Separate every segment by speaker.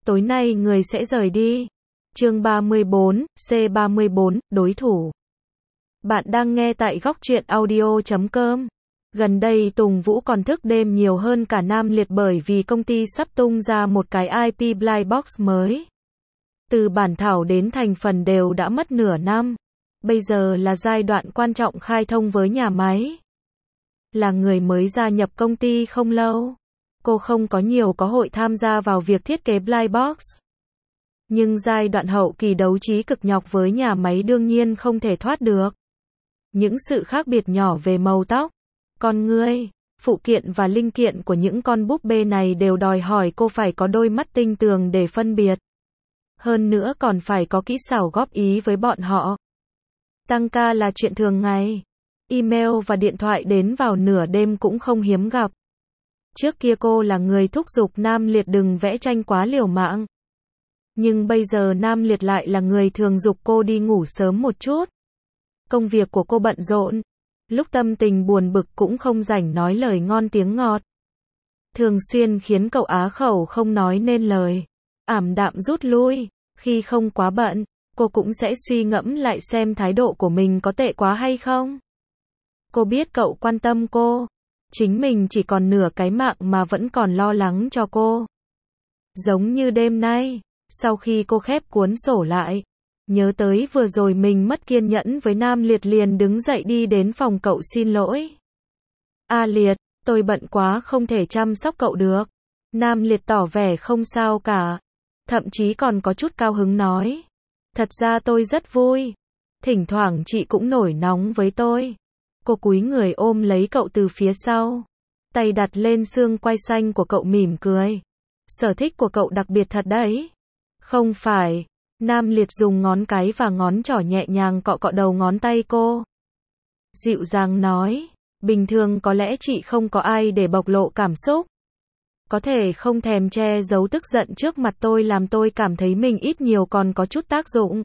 Speaker 1: tối nay người sẽ rời đi. Chương 34, C34, đối thủ. Bạn đang nghe tại góc truyện audio.com. Gần đây Tùng Vũ còn thức đêm nhiều hơn cả Nam Liệt bởi vì công ty sắp tung ra một cái IP Blind Box mới. Từ bản thảo đến thành phần đều đã mất nửa năm. Bây giờ là giai đoạn quan trọng khai thông với nhà máy. Là người mới gia nhập công ty không lâu, cô không có nhiều cơ hội tham gia vào việc thiết kế Blind Box. Nhưng giai đoạn hậu kỳ đấu trí cực nhọc với nhà máy đương nhiên không thể thoát được. Những sự khác biệt nhỏ về màu tóc, con ngươi, phụ kiện và linh kiện của những con búp bê này đều đòi hỏi cô phải có đôi mắt tinh tường để phân biệt. Hơn nữa còn phải có kỹ xảo góp ý với bọn họ. Tăng ca là chuyện thường ngày. Email và điện thoại đến vào nửa đêm cũng không hiếm gặp. Trước kia cô là người thúc giục Nam Liệt đừng vẽ tranh quá liều mạng. Nhưng bây giờ Nam Liệt lại là người thường giục cô đi ngủ sớm một chút. Công việc của cô bận rộn. Lúc tâm tình buồn bực cũng không rảnh nói lời ngon tiếng ngọt. Thường xuyên khiến cậu á khẩu không nói nên lời. Ảm đạm rút lui. Khi không quá bận, cô cũng sẽ suy ngẫm lại xem thái độ của mình có tệ quá hay không. Cô biết cậu quan tâm cô. Chính mình chỉ còn nửa cái mạng mà vẫn còn lo lắng cho cô. Giống như đêm nay, sau khi cô khép cuốn sổ lại, nhớ tới vừa rồi mình mất kiên nhẫn với Nam Liệt liền đứng dậy đi đến phòng cậu xin lỗi. Liệt, tôi bận quá không thể chăm sóc cậu được. Nam Liệt tỏ vẻ không sao cả. Thậm chí còn có chút cao hứng nói. Thật ra tôi rất vui. Thỉnh thoảng chị cũng nổi nóng với tôi. Cô cúi người ôm lấy cậu từ phía sau. Tay đặt lên xương quai xanh của cậu mỉm cười. Sở thích của cậu đặc biệt thật đấy. Không phải. Nam Liệt dùng ngón cái và ngón trỏ nhẹ nhàng cọ cọ đầu ngón tay cô. Dịu dàng nói. Bình thường có lẽ chị không có ai để bộc lộ cảm xúc. Có thể không thèm che giấu tức giận trước mặt tôi làm tôi cảm thấy mình ít nhiều còn có chút tác dụng.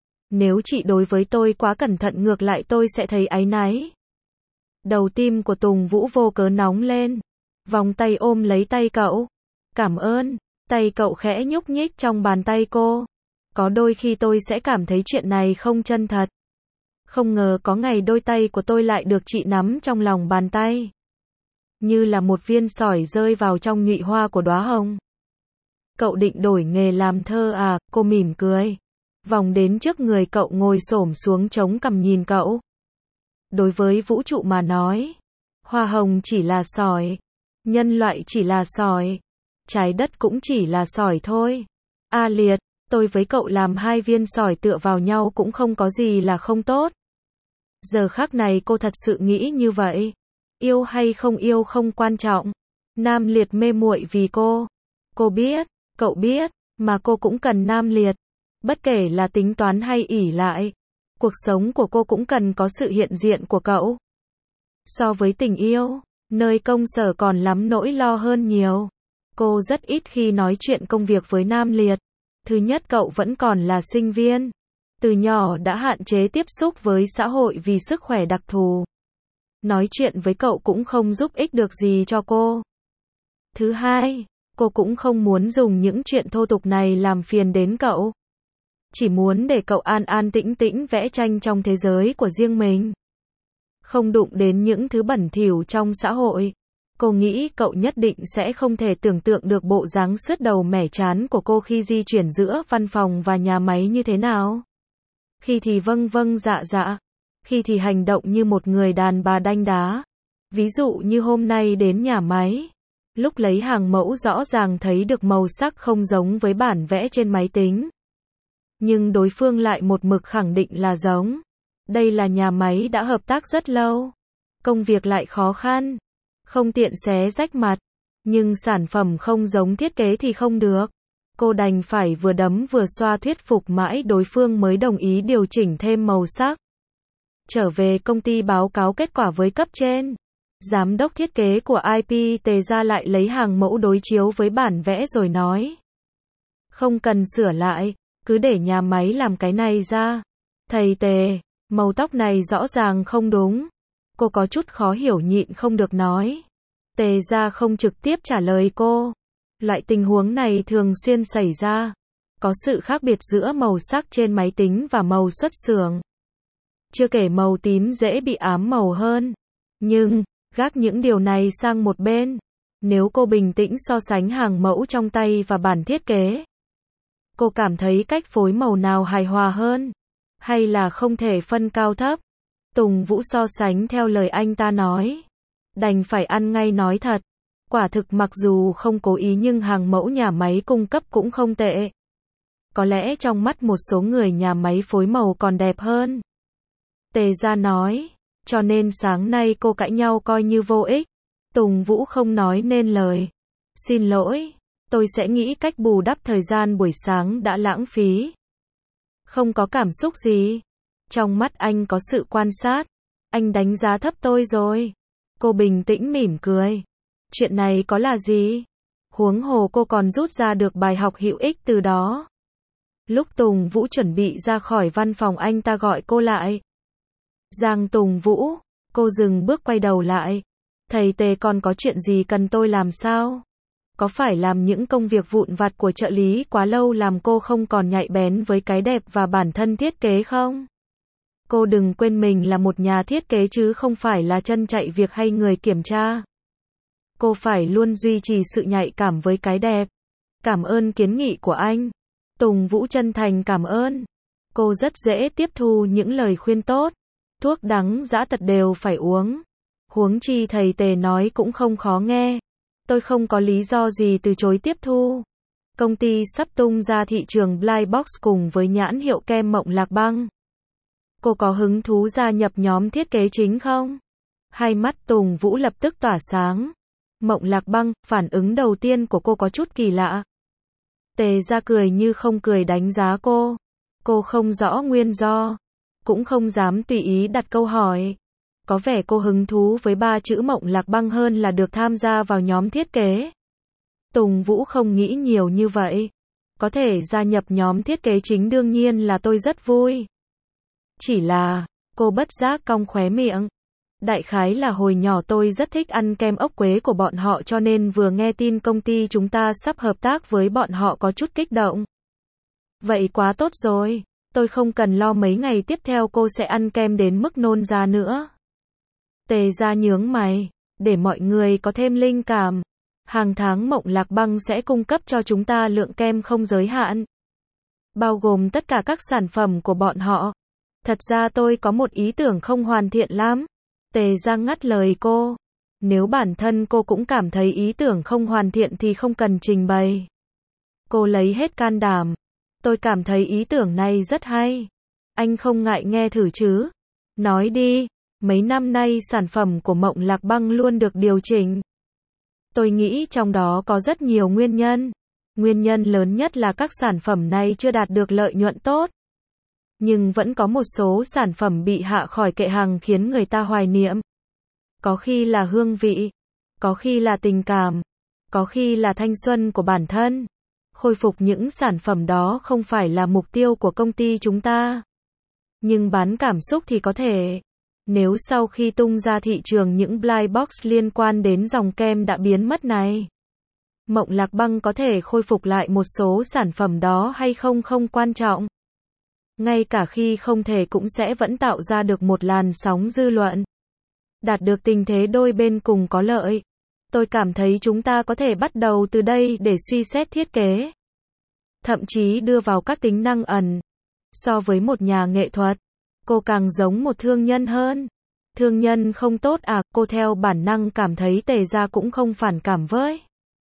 Speaker 1: Nếu chị đối với tôi quá cẩn thận ngược lại tôi sẽ thấy áy náy. Đầu tim của Tùng Vũ vô cớ nóng lên. Vòng tay ôm lấy tay cậu. Cảm ơn. Tay cậu khẽ nhúc nhích trong bàn tay cô. Có đôi khi tôi sẽ cảm thấy chuyện này không chân thật. Không ngờ có ngày đôi tay của tôi lại được chị nắm trong lòng bàn tay. Như là một viên sỏi rơi vào trong nhụy hoa của đóa hồng. Cậu định đổi nghề làm thơ à? Cô mỉm cười. Vòng đến trước người cậu ngồi xổm xuống chống cằm nhìn cậu. Đối với vũ trụ mà nói, hoa hồng chỉ là sỏi, nhân loại chỉ là sỏi, trái đất cũng chỉ là sỏi thôi. Liệt, tôi với cậu làm hai viên sỏi tựa vào nhau cũng không có gì là không tốt. Giờ khắc này cô thật sự nghĩ như vậy. Yêu hay không yêu không quan trọng. Nam Liệt mê muội vì cô. Cô biết, cậu biết, mà cô cũng cần Nam Liệt. Bất kể là tính toán hay ỷ lại. Cuộc sống của cô cũng cần có sự hiện diện của cậu. So với tình yêu, nơi công sở còn lắm nỗi lo hơn nhiều. Cô rất ít khi nói chuyện công việc với Nam Liệt. Thứ nhất cậu vẫn còn là sinh viên. Từ nhỏ đã hạn chế tiếp xúc với xã hội vì sức khỏe đặc thù. Nói chuyện với cậu cũng không giúp ích được gì cho cô. Thứ hai, cô cũng không muốn dùng những chuyện thô tục này làm phiền đến cậu. Chỉ muốn để cậu an an tĩnh tĩnh vẽ tranh trong thế giới của riêng mình. Không đụng đến những thứ bẩn thỉu trong xã hội. Cô nghĩ cậu nhất định sẽ không thể tưởng tượng được bộ dáng sứt đầu mẻ trán của cô khi di chuyển giữa văn phòng và nhà máy như thế nào. Khi thì vâng vâng dạ dạ. Khi thì hành động như một người đàn bà đanh đá. Ví dụ như hôm nay đến nhà máy. Lúc lấy hàng mẫu rõ ràng thấy được màu sắc không giống với bản vẽ trên máy tính. Nhưng đối phương lại một mực khẳng định là giống. Đây là nhà máy đã hợp tác rất lâu. Công việc lại khó khăn. Không tiện xé rách mặt. Nhưng sản phẩm không giống thiết kế thì không được. Cô đành phải vừa đấm vừa xoa thuyết phục mãi đối phương mới đồng ý điều chỉnh thêm màu sắc. Trở về công ty báo cáo kết quả với cấp trên. Giám đốc thiết kế của IP Tề ra lại lấy hàng mẫu đối chiếu với bản vẽ rồi nói. Không cần sửa lại, cứ để nhà máy làm cái này ra. Thầy Tề, màu tóc này rõ ràng không đúng. Cô có chút khó hiểu nhịn không được nói. Tề ra không trực tiếp trả lời cô. Loại tình huống này thường xuyên xảy ra. Có sự khác biệt giữa màu sắc trên máy tính và màu xuất xưởng. Chưa kể màu tím dễ bị ám màu hơn. Nhưng, gác những điều này sang một bên. Nếu cô bình tĩnh so sánh hàng mẫu trong tay và bản thiết kế, cô cảm thấy cách phối màu nào hài hòa hơn? Hay là không thể phân cao thấp? Tùng Vũ so sánh theo lời anh ta nói. Đành phải ăn ngay nói thật. Quả thực mặc dù không cố ý nhưng hàng mẫu nhà máy cung cấp cũng không tệ. Có lẽ trong mắt một số người nhà máy phối màu còn đẹp hơn. Tề Gia nói. Cho nên sáng nay cô cãi nhau coi như vô ích. Tùng Vũ không nói nên lời. Xin lỗi, tôi sẽ nghĩ cách bù đắp thời gian buổi sáng đã lãng phí. Không có cảm xúc gì. Trong mắt anh có sự quan sát. Anh đánh giá thấp tôi rồi. Cô bình tĩnh mỉm cười. Chuyện này có là gì? Huống hồ cô còn rút ra được bài học hữu ích từ đó. Lúc Tùng Vũ chuẩn bị ra khỏi văn phòng anh ta gọi cô lại. Giang Tùng Vũ. Cô dừng bước quay đầu lại. Thầy Tề còn có chuyện gì cần tôi làm sao? Có phải làm những công việc vụn vặt của trợ lý quá lâu làm cô không còn nhạy bén với cái đẹp và bản thân thiết kế không? Cô đừng quên mình là một nhà thiết kế chứ không phải là chân chạy việc hay người kiểm tra. Cô phải luôn duy trì sự nhạy cảm với cái đẹp. Cảm ơn kiến nghị của anh. Tùng Vũ chân thành cảm ơn. Cô rất dễ tiếp thu những lời khuyên tốt. Thuốc đắng dã tật đều phải uống. Huống chi thầy Tề nói cũng không khó nghe. Tôi không có lý do gì từ chối tiếp thu. Công ty sắp tung ra thị trường Blind Box cùng với nhãn hiệu kem Mộng Lạc Băng. Cô có hứng thú gia nhập nhóm thiết kế chính không? Hai mắt Tùng Vũ lập tức tỏa sáng. Mộng Lạc Băng, phản ứng đầu tiên của cô có chút kỳ lạ. Tề Gia cười như không cười đánh giá cô. Cô không rõ nguyên do. Cũng không dám tùy ý đặt câu hỏi. Có vẻ cô hứng thú với 3 chữ Mộng Lạc Băng hơn là được tham gia vào nhóm thiết kế. Tùng Vũ không nghĩ nhiều như vậy. Có thể gia nhập nhóm thiết kế chính đương nhiên là tôi rất vui. Chỉ là, cô bất giác cong khóe miệng. Đại khái là hồi nhỏ tôi rất thích ăn kem ốc quế của bọn họ cho nên vừa nghe tin công ty chúng ta sắp hợp tác với bọn họ có chút kích động. Vậy quá tốt rồi, tôi không cần lo mấy ngày tiếp theo cô sẽ ăn kem đến mức nôn ra nữa. Tề Gia nhướng mày, để mọi người có thêm linh cảm. Hàng tháng Mộng Lạc Băng sẽ cung cấp cho chúng ta lượng kem không giới hạn. Bao gồm tất cả các sản phẩm của bọn họ. Thật ra tôi có một ý tưởng không hoàn thiện lắm. Tề Gia ngắt lời cô. Nếu bản thân cô cũng cảm thấy ý tưởng không hoàn thiện thì không cần trình bày. Cô lấy hết can đảm. Tôi cảm thấy ý tưởng này rất hay. Anh không ngại nghe thử chứ? Nói đi. Mấy năm nay sản phẩm của Mộng Lạc Băng luôn được điều chỉnh. Tôi nghĩ trong đó có rất nhiều nguyên nhân. Nguyên nhân lớn nhất là các sản phẩm này chưa đạt được lợi nhuận tốt. Nhưng vẫn có một số sản phẩm bị hạ khỏi kệ hàng khiến người ta hoài niệm. Có khi là hương vị, có khi là tình cảm, có khi là thanh xuân của bản thân. Khôi phục những sản phẩm đó không phải là mục tiêu của công ty chúng ta. Nhưng bán cảm xúc thì có thể. Nếu sau khi tung ra thị trường những blind box liên quan đến dòng kem đã biến mất này, Mộng Lạc Băng có thể khôi phục lại một số sản phẩm đó hay không không quan trọng. Ngay cả khi không thể cũng sẽ vẫn tạo ra được một làn sóng dư luận. Đạt được tình thế đôi bên cùng có lợi. Tôi cảm thấy chúng ta có thể bắt đầu từ đây để suy xét thiết kế. Thậm chí đưa vào các tính năng ẩn. So với một nhà nghệ thuật, cô càng giống một thương nhân hơn. Thương nhân không tốt à? Cô theo bản năng cảm thấy Tề Gia cũng không phản cảm với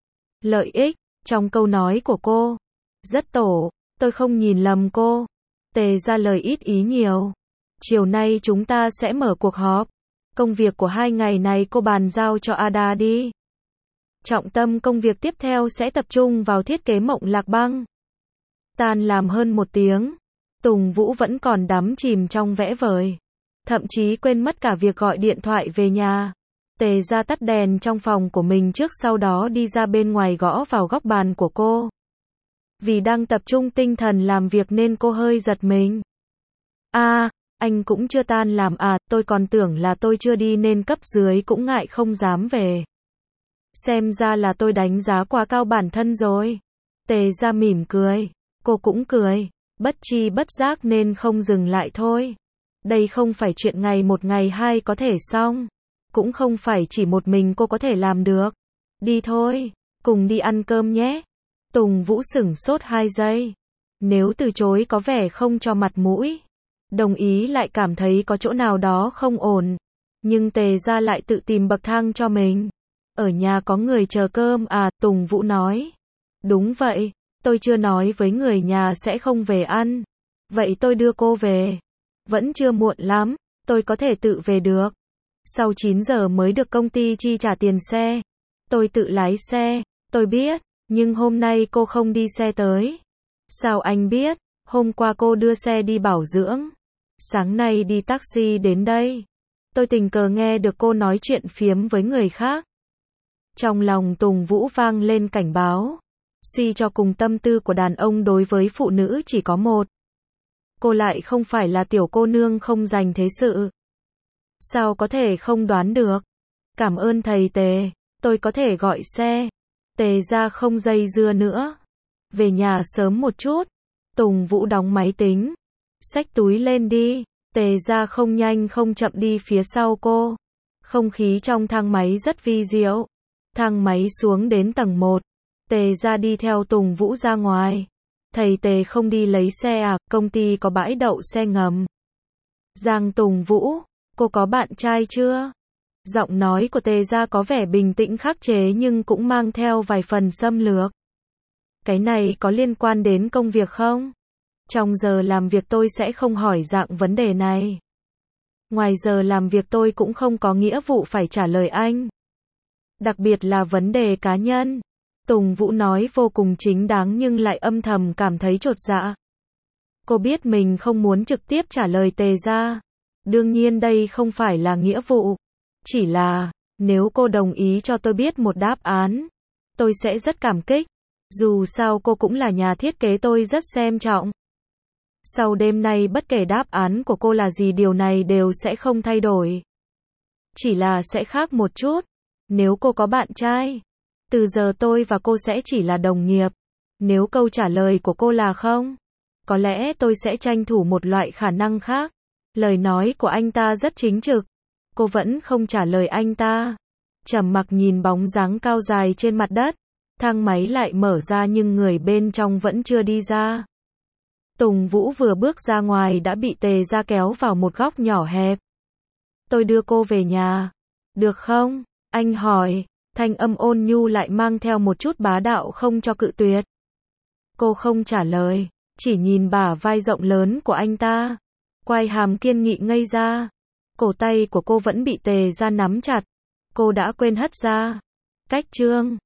Speaker 1: lợi ích trong câu nói của cô. Rất tổ, tôi không nhìn lầm cô. Tề Gia lời ít ý nhiều. Chiều nay chúng ta sẽ mở cuộc họp. Công việc của 2 ngày này cô bàn giao cho Ada đi. Trọng tâm công việc tiếp theo sẽ tập trung vào thiết kế Mộng Lạc Băng. Tan làm hơn 1 tiếng. Tùng Vũ vẫn còn đắm chìm trong vẽ vời. Thậm chí quên mất cả việc gọi điện thoại về nhà. Tề Gia tắt đèn trong phòng của mình trước sau đó đi ra bên ngoài gõ vào góc bàn của cô. Vì đang tập trung tinh thần làm việc nên cô hơi giật mình. Anh cũng chưa tan làm à? Tôi còn tưởng là tôi chưa đi nên cấp dưới cũng ngại không dám về. Xem ra là tôi đánh giá quá cao bản thân rồi. Tề Gia mỉm cười. Cô cũng cười. Bất chi bất giác nên không dừng lại thôi. Đây không phải chuyện ngày một ngày hai có thể xong. Cũng không phải chỉ một mình cô có thể làm được. Đi thôi, cùng đi ăn cơm nhé. Tùng Vũ sửng sốt 2 giây. Nếu từ chối có vẻ không cho mặt mũi. Đồng ý lại cảm thấy có chỗ nào đó không ổn. Nhưng Tề Gia lại tự tìm bậc thang cho mình. Ở nhà có người chờ cơm à, Tùng Vũ nói. Đúng vậy, tôi chưa nói với người nhà sẽ không về ăn. Vậy tôi đưa cô về. Vẫn chưa muộn lắm, tôi có thể tự về được. Sau 9 giờ mới được công ty chi trả tiền xe. Tôi tự lái xe, tôi biết, nhưng hôm nay cô không đi xe tới. Sao anh biết? Hôm qua cô đưa xe đi bảo dưỡng. Sáng nay đi taxi đến đây. Tôi tình cờ nghe được cô nói chuyện phiếm với người khác. Trong lòng Tùng Vũ vang lên cảnh báo. Suy cho cùng tâm tư của đàn ông đối với phụ nữ chỉ có một. Cô lại không phải là tiểu cô nương không dành thế sự. Sao có thể không đoán được? Cảm ơn thầy Tề, tôi có thể gọi xe. Tề Gia không dây dưa nữa. Về nhà sớm một chút. Tùng Vũ đóng máy tính. Xách túi lên đi. Tề Gia không nhanh không chậm đi phía sau cô. Không khí trong thang máy rất vi diệu. Thang máy xuống đến tầng 1. Tề Gia đi theo Tùng Vũ ra ngoài. Thầy Tề không đi lấy xe à, công ty có bãi đậu xe ngầm. Giang Tùng Vũ, cô có bạn trai chưa? Giọng nói của Tề Gia có vẻ bình tĩnh khắc chế nhưng cũng mang theo vài phần xâm lược. Cái này có liên quan đến công việc không? Trong giờ làm việc tôi sẽ không hỏi dạng vấn đề này. Ngoài giờ làm việc tôi cũng không có nghĩa vụ phải trả lời anh. Đặc biệt là vấn đề cá nhân. Tùng Vũ nói vô cùng chính đáng nhưng lại âm thầm cảm thấy chột dạ. Cô biết mình không muốn trực tiếp trả lời Tề Gia. Đương nhiên đây không phải là nghĩa vụ. Chỉ là, nếu cô đồng ý cho tôi biết một đáp án, tôi sẽ rất cảm kích. Dù sao cô cũng là nhà thiết kế tôi rất xem trọng. Sau đêm nay bất kể đáp án của cô là gì điều này đều sẽ không thay đổi. Chỉ là sẽ khác một chút. Nếu cô có bạn trai, từ giờ tôi và cô sẽ chỉ là đồng nghiệp. Nếu câu trả lời của cô là không, có lẽ tôi sẽ tranh thủ một loại khả năng khác. Lời nói của anh ta rất chính trực. Cô vẫn không trả lời anh ta. Trầm mặc nhìn bóng dáng cao dài trên mặt đất. Thang máy lại mở ra nhưng người bên trong vẫn chưa đi ra. Tùng Vũ vừa bước ra ngoài đã bị Tề Gia kéo vào một góc nhỏ hẹp. Tôi đưa cô về nhà. Được không? Anh hỏi. Thanh âm ôn nhu lại mang theo một chút bá đạo không cho cự tuyệt. Cô không trả lời, chỉ nhìn bả vai rộng lớn của anh ta. Quai hàm kiên nghị ngây ra. Cổ tay của cô vẫn bị Tề Gia nắm chặt. Cô đã quên hất ra. Cách chương